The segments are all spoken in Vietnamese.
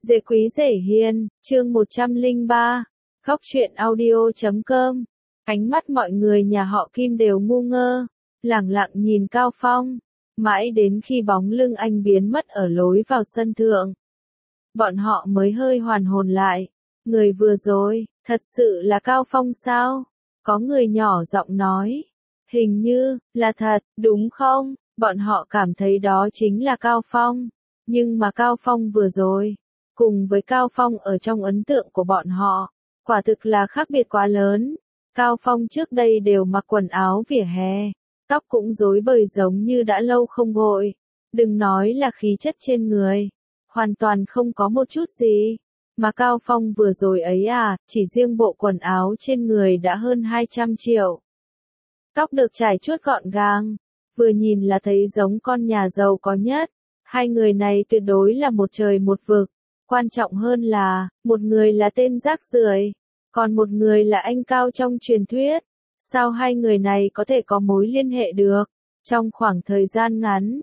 Dễ quý dễ hiền, chương 103, khóc chuyện audio.com. Ánh mắt mọi người nhà họ Kim đều ngu ngơ, lẳng lặng nhìn Cao Phong, mãi đến khi bóng lưng anh biến mất ở lối vào sân thượng. Bọn họ mới hơi hoàn hồn lại, người vừa rồi, thật sự là Cao Phong sao? Có người nhỏ giọng nói, hình như, là thật, đúng không? Bọn họ cảm thấy đó chính là Cao Phong, nhưng mà Cao Phong vừa rồi, cùng với Cao Phong ở trong ấn tượng của bọn họ, quả thực là khác biệt quá lớn. Cao Phong trước đây đều mặc quần áo vỉa hè, tóc cũng rối bời giống như đã lâu không gội. Đừng nói là khí chất trên người, hoàn toàn không có một chút gì. Mà Cao Phong vừa rồi ấy chỉ riêng bộ quần áo trên người đã hơn 200 triệu. Tóc được chải chuốt gọn gàng, vừa nhìn là thấy giống con nhà giàu có nhất. Hai người này tuyệt đối là một trời một vực. Quan trọng hơn là, một người là tên rác rưởi, còn một người là anh Cao trong truyền thuyết. Sao hai người này có thể có mối liên hệ được? Trong khoảng thời gian ngắn,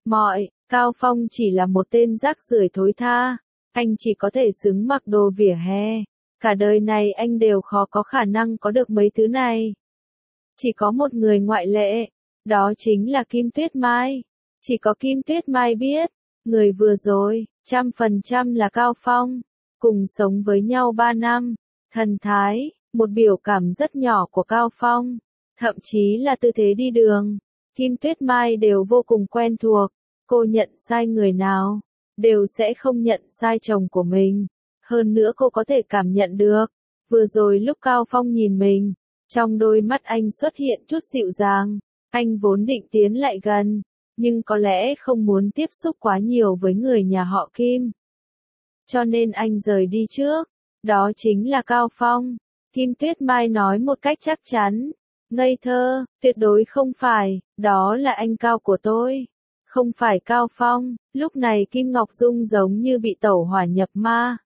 Cao Phong chỉ là một tên rác rưởi thối tha. Anh chỉ có thể xứng mặc đồ vỉa hè. Cả đời này anh đều khó có khả năng có được mấy thứ này. Chỉ có một người ngoại lệ, đó chính là Kim Tuyết Mai. Chỉ có Kim Tuyết Mai biết, người vừa rồi, 100% là Cao Phong. Cùng sống với nhau 3 năm, thần thái, một biểu cảm rất nhỏ của Cao Phong, thậm chí là tư thế đi đường, Kim Tuyết Mai đều vô cùng quen thuộc. Cô nhận sai người nào, đều sẽ không nhận sai chồng của mình. Hơn nữa cô có thể cảm nhận được, vừa rồi lúc Cao Phong nhìn mình, trong đôi mắt anh xuất hiện chút dịu dàng. Anh vốn định tiến lại gần, nhưng có lẽ không muốn tiếp xúc quá nhiều với người nhà họ Kim. Cho nên anh rời đi trước. Đó chính là Cao Phong. Kim Tuyết Mai nói một cách chắc chắn. Ngây thơ, tuyệt đối không phải, đó là anh Cao của tôi. Không phải Cao Phong. Lúc này Kim Ngọc Dung giống như bị tẩu hỏa nhập ma.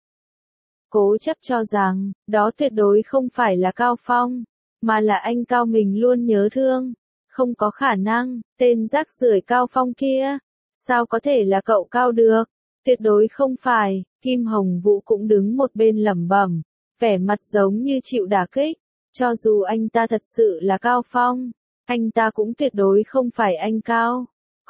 Cố chấp cho rằng, đó tuyệt đối không phải là Cao Phong, mà là anh Cao mình luôn nhớ thương. Không có khả năng, tên rác rưởi Cao Phong kia, sao có thể là cậu Cao được? Tuyệt đối không phải. Kim Hồng Vũ cũng đứng một bên lẩm bẩm, vẻ mặt giống như chịu đả kích. Cho dù anh ta thật sự là Cao Phong, anh ta cũng tuyệt đối không phải anh Cao.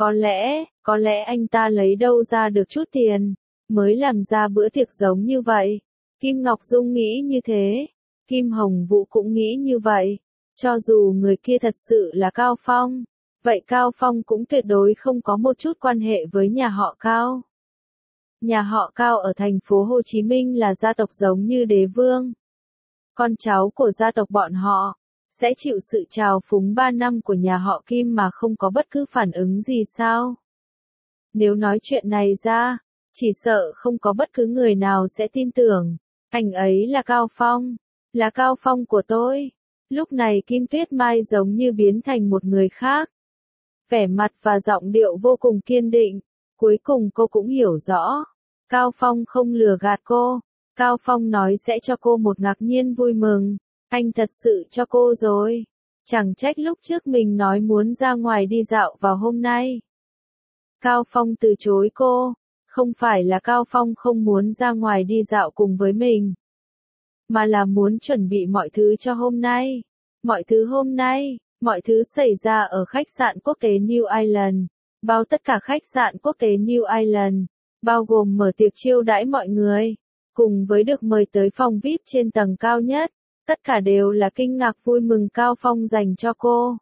Có lẽ anh ta lấy đâu ra được chút tiền, mới làm ra bữa tiệc giống như vậy. Kim Ngọc Dung nghĩ như thế, Kim Hồng Vũ cũng nghĩ như vậy. Cho dù người kia thật sự là Cao Phong, vậy Cao Phong cũng tuyệt đối không có một chút quan hệ với nhà họ Cao. Nhà họ Cao ở thành phố Hồ Chí Minh là gia tộc giống như đế vương. Con cháu của gia tộc bọn họ sẽ chịu sự trào phúng 3 năm của nhà họ Kim mà không có bất cứ phản ứng gì sao? Nếu nói chuyện này ra, chỉ sợ không có bất cứ người nào sẽ tin tưởng. Anh ấy là Cao Phong, là Cao Phong của tôi. Lúc này Kim Tuyết Mai giống như biến thành một người khác. Vẻ mặt và giọng điệu vô cùng kiên định. Cuối cùng cô cũng hiểu rõ. Cao Phong không lừa gạt cô. Cao Phong nói sẽ cho cô một ngạc nhiên vui mừng. Anh thật sự cho cô rồi. Chẳng trách lúc trước mình nói muốn ra ngoài đi dạo vào hôm nay. Cao Phong từ chối cô. Không phải là Cao Phong không muốn ra ngoài đi dạo cùng với mình, mà là muốn chuẩn bị mọi thứ cho hôm nay. Mọi thứ hôm nay, mọi thứ xảy ra ở khách sạn quốc tế New Island. Bao tất cả khách sạn quốc tế New Island, bao gồm mở tiệc chiêu đãi mọi người, cùng với được mời tới phòng VIP trên tầng cao nhất. Tất cả đều là kinh ngạc vui mừng Cao Phong dành cho cô.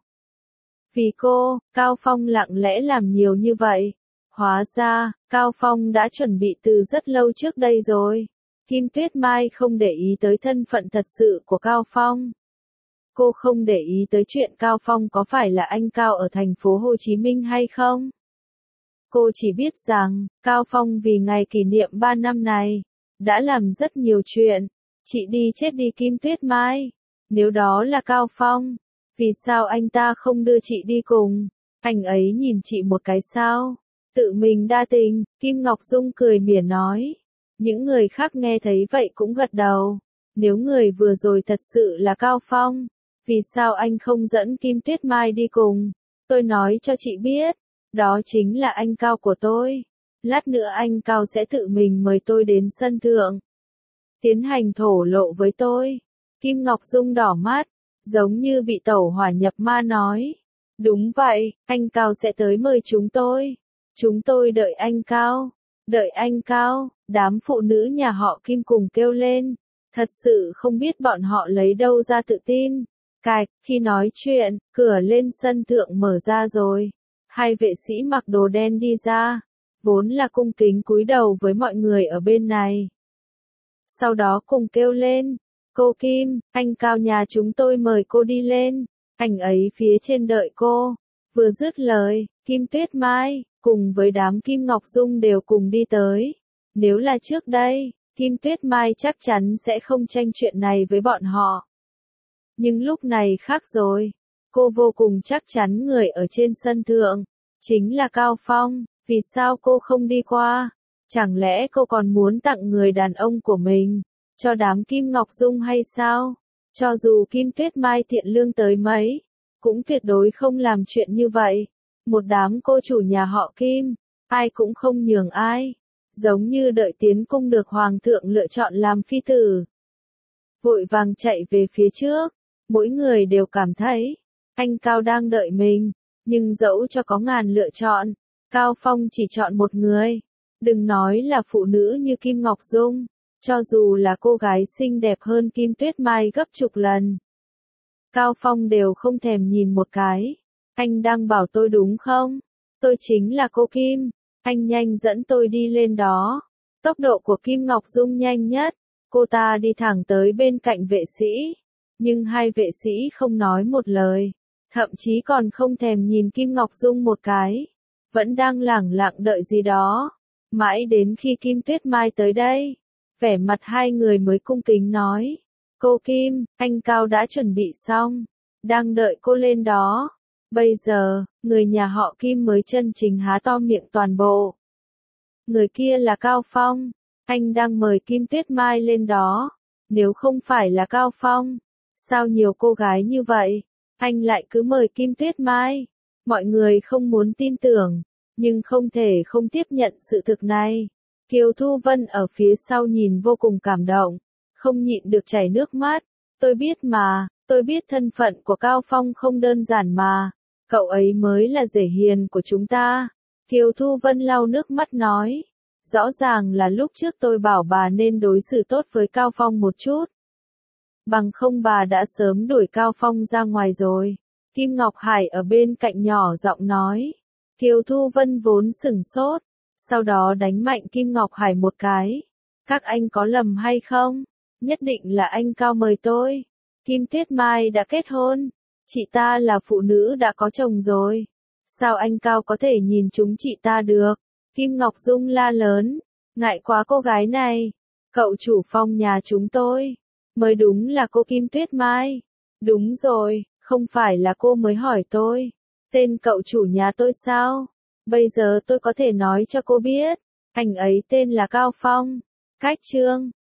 Vì cô, Cao Phong lặng lẽ làm nhiều như vậy. Hóa ra, Cao Phong đã chuẩn bị từ rất lâu trước đây rồi. Kim Tuyết Mai không để ý tới thân phận thật sự của Cao Phong. Cô không để ý tới chuyện Cao Phong có phải là anh Cao ở thành phố Hồ Chí Minh hay không. Cô chỉ biết rằng, Cao Phong vì ngày kỷ niệm 3 năm này, đã làm rất nhiều chuyện. Chị đi chết đi Kim Tuyết Mai. Nếu đó là Cao Phong, vì sao anh ta không đưa chị đi cùng? Anh ấy nhìn chị một cái sao? Tự mình đa tình. Kim Ngọc Dung cười mỉa nói. Những người khác nghe thấy vậy cũng gật đầu. Nếu người vừa rồi thật sự là Cao Phong, vì sao anh không dẫn Kim Tuyết Mai đi cùng? Tôi nói cho chị biết, đó chính là anh Cao của tôi. Lát nữa anh Cao sẽ tự mình mời tôi đến sân thượng. Tiến hành thổ lộ với tôi. Kim Ngọc Dung đỏ mắt, giống như bị tẩu hỏa nhập ma nói. Đúng vậy, anh Cao sẽ tới mời chúng tôi. Chúng tôi đợi anh Cao. Đợi anh Cao, đám phụ nữ nhà họ Kim cùng kêu lên. Thật sự không biết bọn họ lấy đâu ra tự tin. Cạch, khi nói chuyện, cửa lên sân thượng mở ra rồi. Hai vệ sĩ mặc đồ đen đi ra. Vốn là cung kính cúi đầu với mọi người ở bên này. Sau đó cùng kêu lên. Cô Kim, anh Cao nhà chúng tôi mời cô đi lên. Anh ấy phía trên đợi cô. Vừa dứt lời, Kim Tuyết Mai, cùng với đám Kim Ngọc Dung đều cùng đi tới. Nếu là trước đây, Kim Tuyết Mai chắc chắn sẽ không tranh chuyện này với bọn họ. Nhưng lúc này khác rồi. Cô vô cùng chắc chắn người ở trên sân thượng chính là Cao Phong. Vì sao cô không đi qua? Chẳng lẽ cô còn muốn tặng người đàn ông của mình cho đám Kim Ngọc Dung hay sao? Cho dù Kim Tuyết Mai thiện lương tới mấy, cũng tuyệt đối không làm chuyện như vậy. Một đám cô chủ nhà họ Kim, ai cũng không nhường ai. Giống như đợi tiến cung được hoàng thượng lựa chọn làm phi tử. Vội vàng chạy về phía trước, mỗi người đều cảm thấy, anh Cao đang đợi mình, nhưng dẫu cho có ngàn lựa chọn, Cao Phong chỉ chọn một người. Đừng nói là phụ nữ như Kim Ngọc Dung, cho dù là cô gái xinh đẹp hơn Kim Tuyết Mai gấp chục lần. Cao Phong đều không thèm nhìn một cái. Anh đang bảo tôi đúng không? Tôi chính là cô Kim. Anh nhanh dẫn tôi đi lên đó. Tốc độ của Kim Ngọc Dung nhanh nhất. Cô ta đi thẳng tới bên cạnh vệ sĩ. Nhưng hai vệ sĩ không nói một lời. Thậm chí còn không thèm nhìn Kim Ngọc Dung một cái. Vẫn đang lẳng lặng đợi gì đó. Mãi đến khi Kim Tuyết Mai tới đây. Vẻ mặt hai người mới cung kính nói. Cô Kim, anh Cao đã chuẩn bị xong. Đang đợi cô lên đó. Bây giờ, người nhà họ Kim mới chân chính há to miệng toàn bộ. Người kia là Cao Phong. Anh đang mời Kim Tuyết Mai lên đó. Nếu không phải là Cao Phong, sao nhiều cô gái như vậy, anh lại cứ mời Kim Tuyết Mai. Mọi người không muốn tin tưởng, nhưng không thể không tiếp nhận sự thực này. Kiều Thu Vân ở phía sau nhìn vô cùng cảm động, không nhịn được chảy nước mắt. Tôi biết mà, tôi biết thân phận của Cao Phong không đơn giản mà. Cậu ấy mới là rể hiền của chúng ta. Kiều Thu Vân lau nước mắt nói. Rõ ràng là lúc trước tôi bảo bà nên đối xử tốt với Cao Phong một chút. Bằng không bà đã sớm đuổi Cao Phong ra ngoài rồi. Kim Ngọc Hải ở bên cạnh nhỏ giọng nói. Kiều Thu Vân vốn sửng sốt, sau đó đánh mạnh Kim Ngọc Hải một cái. Các anh có lầm hay không? Nhất định là anh Cao mời tôi. Kim Tuyết Mai đã kết hôn. Chị ta là phụ nữ đã có chồng rồi. Sao anh Cao có thể nhìn chúng chị ta được? Kim Ngọc Dung la lớn. Ngại quá cô gái này. Cậu chủ Phong nhà chúng tôi. Mới đúng là cô Kim Tuyết Mai. Đúng rồi, không phải là cô mới hỏi tôi. Tên cậu chủ nhà tôi sao? Bây giờ tôi có thể nói cho cô biết. Anh ấy tên là Cao Phong. Cách chương